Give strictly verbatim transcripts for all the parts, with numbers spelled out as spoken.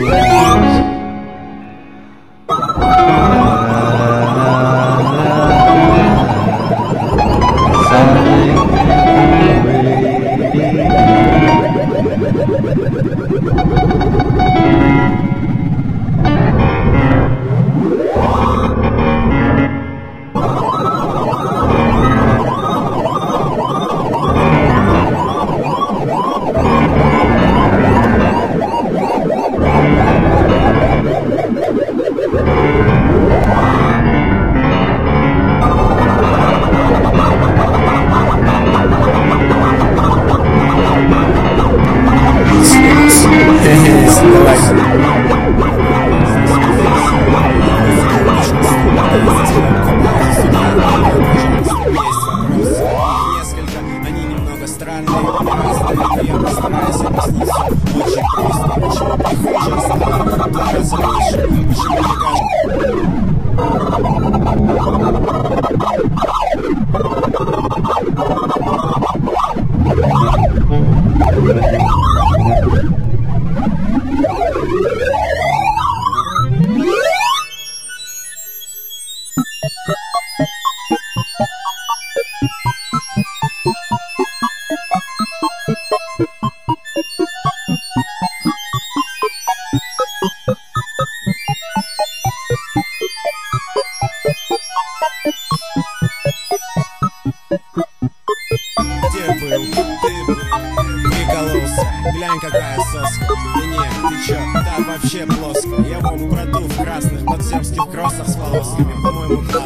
Глянь, какая соска. Да нет, ты чё, там вообще плоско. Я вам продул в красных подземских кроссах с волосками. По-моему, клад.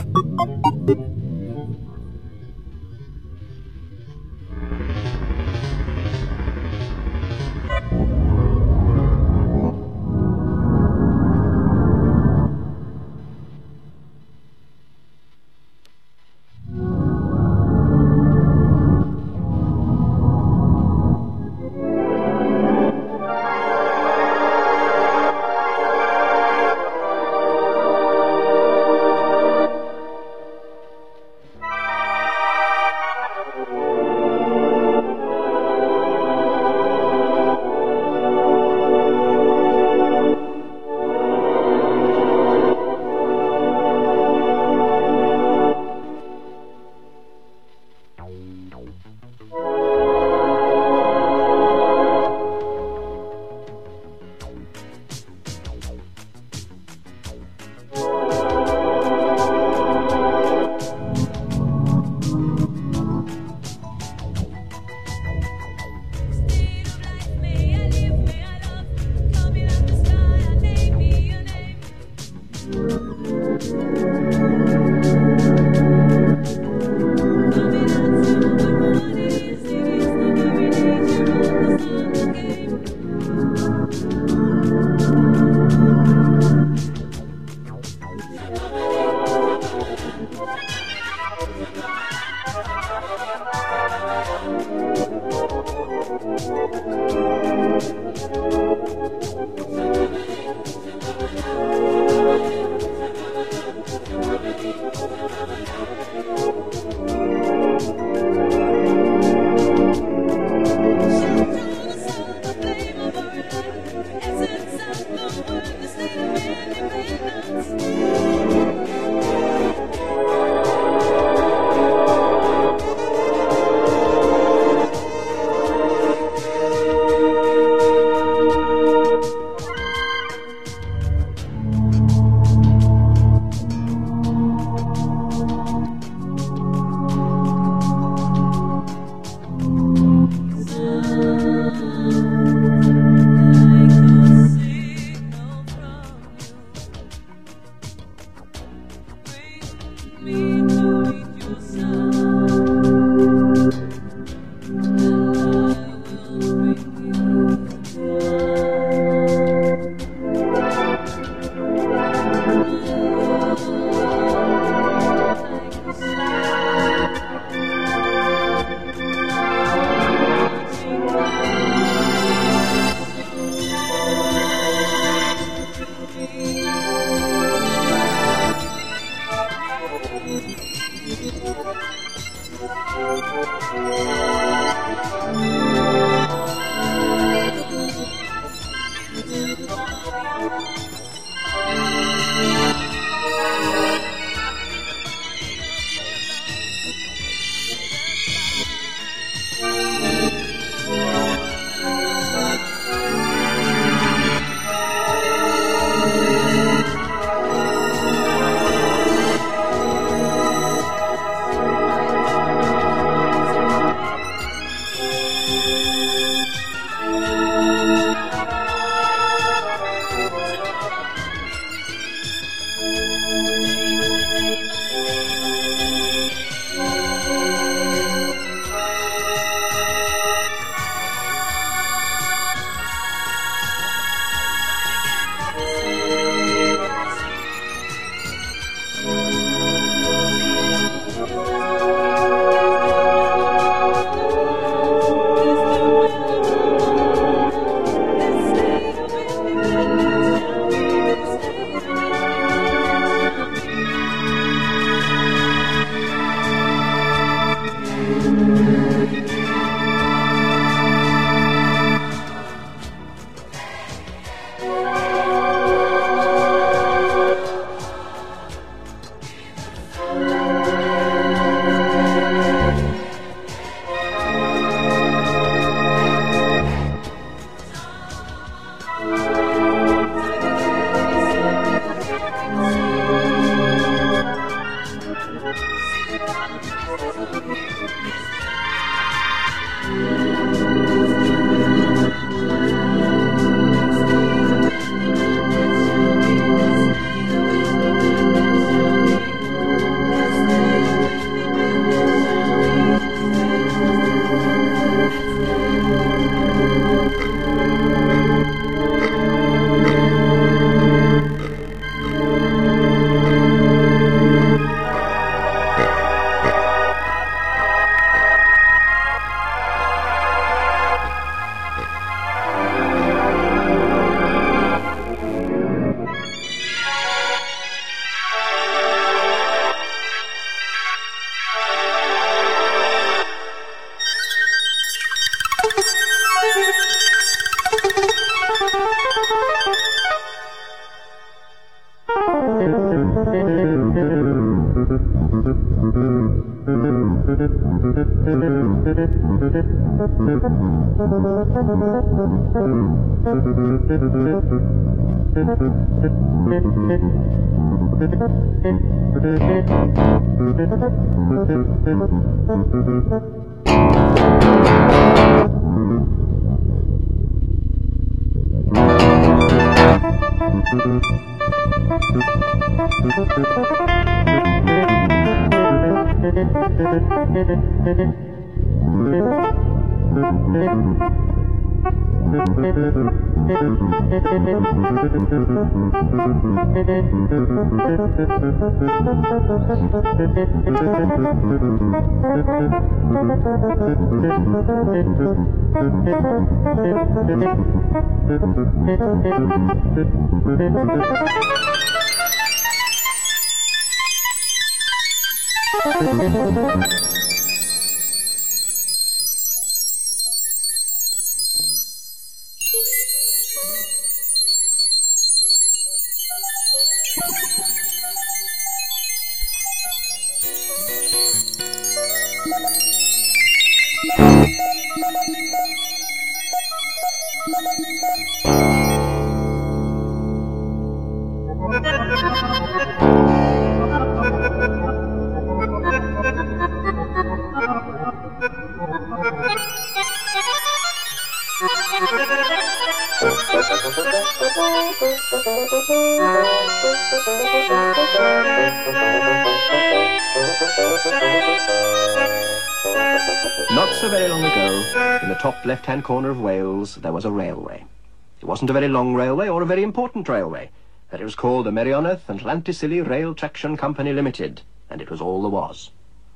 Not so very long ago, in the top left-hand corner of Wales, there was a railway. It wasn't a very long railway or a very important railway, but it was called the Merioneth and Llantysilio Rail Traction Company Limited, and it was all there was.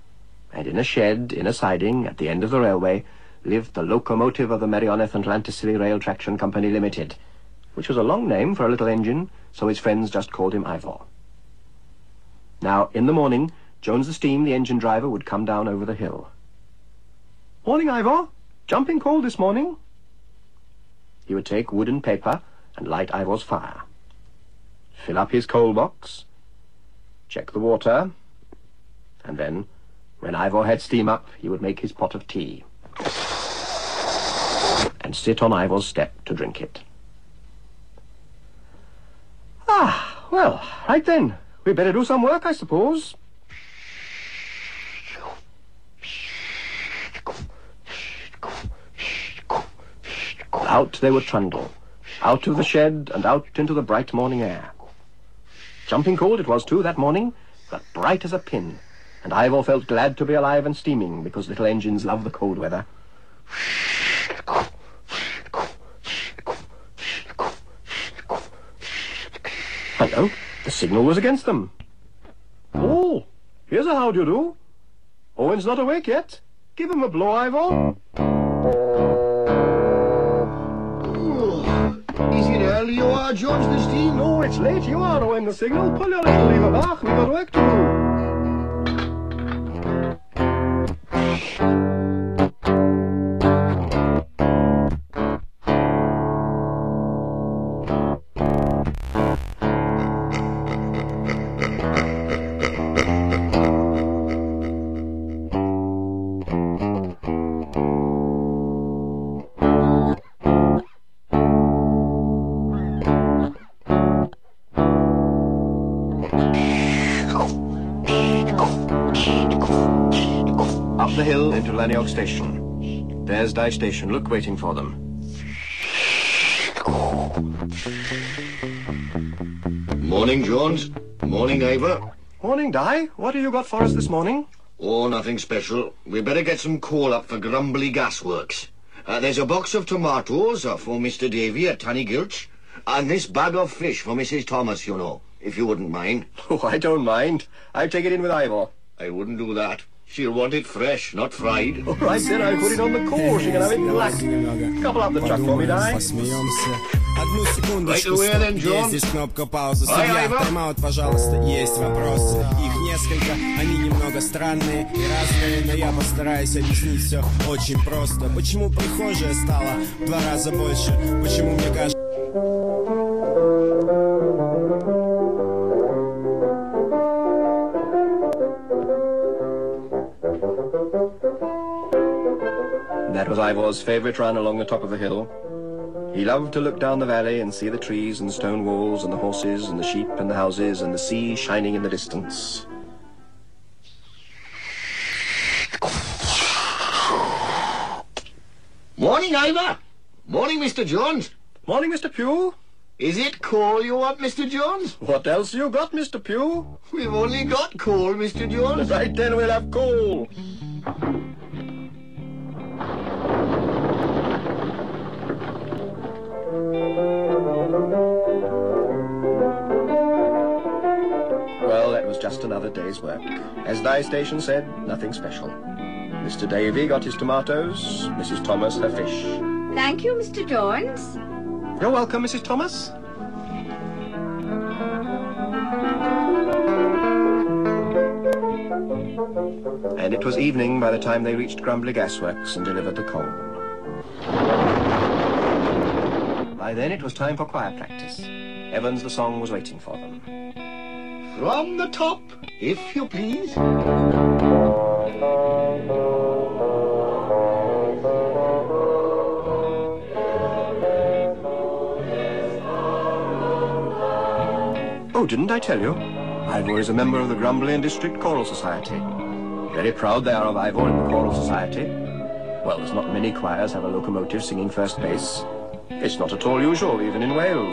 And in a shed, in a siding, at the end of the railway, lived the locomotive of the Merioneth and Llantysilio Rail Traction Company Limited, which was a long name for a little engine, so his friends just called him Ivor. Now, in the morning, Jones the Steam, the engine driver, would come down over the hill. "Morning, Ivor. Jumping cold this morning." He would take wood and paper and light Ivor's fire, fill up his coal box, check the water, and then, when Ivor had steam up, he would make his pot of tea and sit on Ivor's step to drink it. Ah, well, right then. We'd better do some work, I suppose. Out they would trundle, out of the shed and out into the bright morning air. Jumping cold it was too that morning, but bright as a pin, and Ivor felt glad to be alive and steaming, because little engines love the cold weather. Hello, the signal was against them. Oh, here's a how do you do. Owen's not awake yet. Give him a blow, Ivor. Is it early you are, Jones the Steam? No, it's late you are, Owen the signal. Pull your little lever back, we've got work to do. Up the hill into Laniog Station. There's Dye Station, look, waiting for them. Morning, Jones. Morning, Ivor. Morning, Dye. What have you got for us this morning? Oh, nothing special. We better get some coal up for Grumbly Gasworks. Uh, there's a box of tomatoes uh, for Mister Davy at Tanny Gilch, and this bag of fish for Missus Thomas, you know, if you wouldn't mind. Oh, I don't mind. I'll take it in with Ivor. I wouldn't do that. She'll want it fresh, not fried. All right, then I'll put it on the coal. She can have it black. Couple up the truck for me, Dye. Одну секундочку, Right away, then, стоп, John. есть здесь кнопка паузы. Ай, Судья, Иван. тайм-аут, пожалуйста, есть вопросы. Их несколько, они немного странные и разные, но я постараюсь объяснить все очень просто. Почему прихожая стала в два раза больше? Почему мне кажется... was Ivor's favourite run along the top of the hill. He loved to look down the valley and see the trees and the stone walls and the horses and the sheep and the houses and the sea shining in the distance. Morning, Ivor. Morning, Mister Jones. Morning, Mister Pugh. Is it coal you want, Mister Jones? What else you got, Mister Pugh? We've only got coal, Mister Jones. Right then, we'll have coal. Well, that was just another day's work. As Dye Station said, nothing special. Mister Davy got his tomatoes, Missus Thomas her fish. Thank you, Mister Jones. You're welcome, Missus Thomas. And it was evening by the time they reached Grumbly Gasworks and delivered the coal. By then it was time for choir practice. Evans the Song was waiting for them. From the top, if you please. Oh, didn't I tell you? Ivor is a member of the Grumbly and District Choral Society. Very proud they are of Ivor in the Choral Society. Well, there's not many choirs have a locomotive singing first bass. It's not at all usual, even in Wales.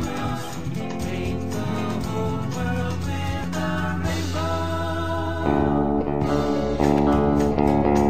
Bye.